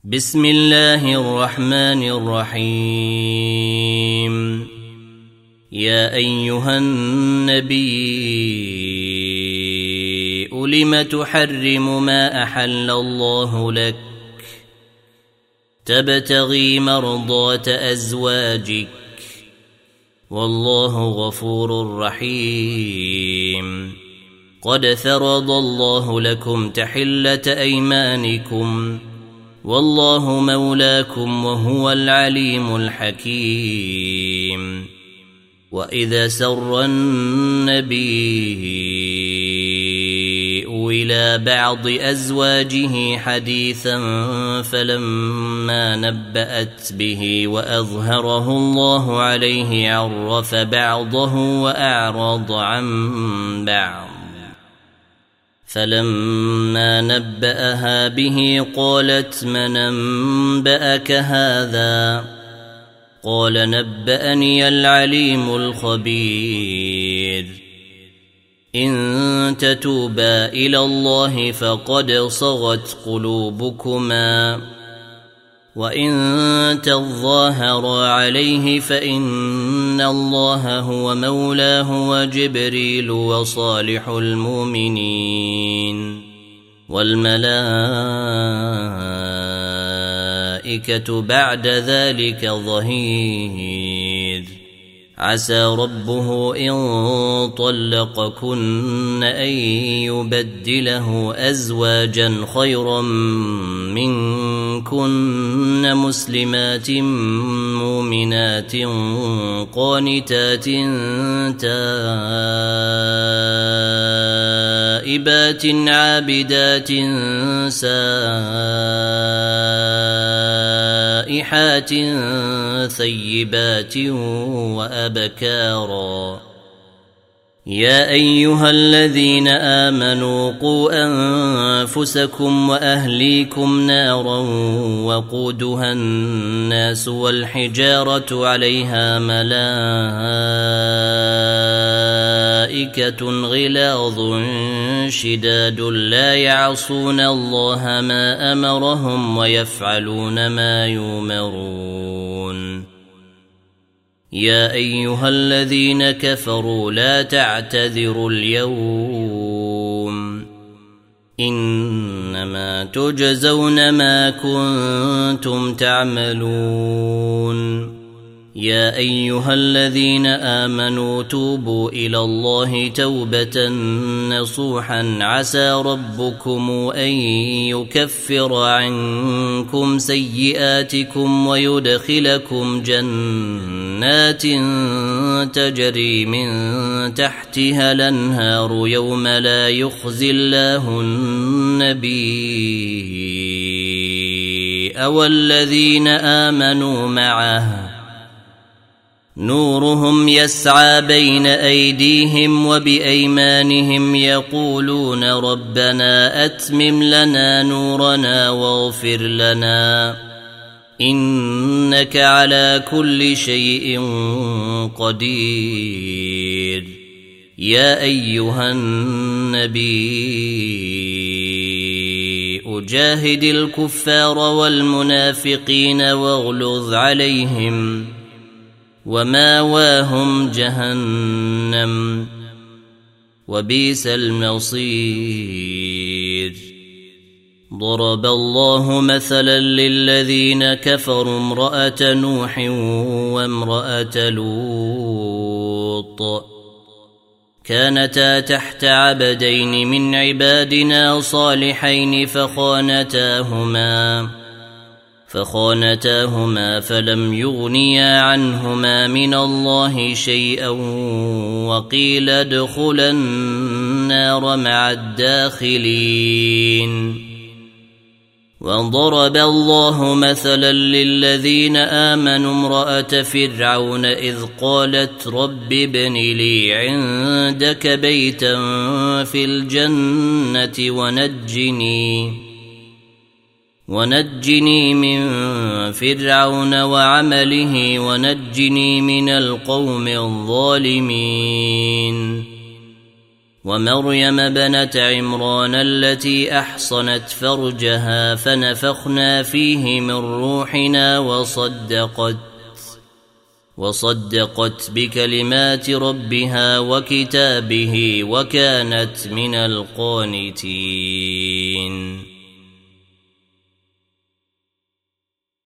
بسم الله الرحمن الرحيم. يا أيها النبي لم تحرم ما أحل الله لك تبتغي مرضات أزواجك والله غفور رحيم. قد فرض الله لكم تحلة أيمانكم والله مولاكم وهو العليم الحكيم. وإذا سر النبي إلى بعض أزواجه حديثا فلما نبأت به وأظهره الله عليه عرف بعضه وأعرض عن بعض. فلما نبأها به قالت من أنبأك هذا؟ قال نبأني العليم الخبير. إن تتوبا إلى الله فقد صغت قلوبكما وإن تظاهرا عليه فإن الله هو مولاه وجبريل وصالح المؤمنين والملائكة بعد ذلك ظهير. عسى ربه إن طلقكن أن يبدله أزواجا خيرا منكن مسلمات مؤمنات قانتات تائبات عابدات سائحات ثيبات وأبكارا. يا أيها الذين آمنوا قوا أنفسكم وأهليكم نارا وقودها الناس والحجارة عليها ملائكة غلاظ شداد لا يعصون الله ما أمرهم ويفعلون ما يؤمرون. يا أيها الذين كفروا لا تعتذروا اليوم إنما تجزون ما كنتم تعملون. يا أيها الذين آمنوا توبوا إلى الله توبة نصوحا عسى ربكم أن يكفر عنكم سيئاتكم ويدخلكم جنات تجري من تحتها الأنهار يوم لا يخزي الله النبي والذين آمنوا معه نورهم يسعى بين أيديهم وبأيمانهم يقولون ربنا أتمم لنا نورنا واغفر لنا إنك على كل شيء قدير. يا أيها النبي أجاهد الكفار والمنافقين واغلظ عليهم وماواهم جهنم وبئس المصير. ضرب الله مثلا للذين كفروا امرأة نوح وامرأة لوط كانتا تحت عبدين من عبادنا صالحين فخانتاهما فلم يغنيا عنهما من الله شيئا وقيل ادخلا النار مع الداخلين. وضرب الله مثلا للذين آمنوا امرأة فرعون إذ قالت رب ابن لي عندك بيتا في الجنة ونجني من فرعون وعمله ونجني من القوم الظالمين. ومريم بنة عمران التي أحصنت فرجها فنفخنا فيه من روحنا وصدقت بكلمات ربها وكتابه وكانت من القانتين.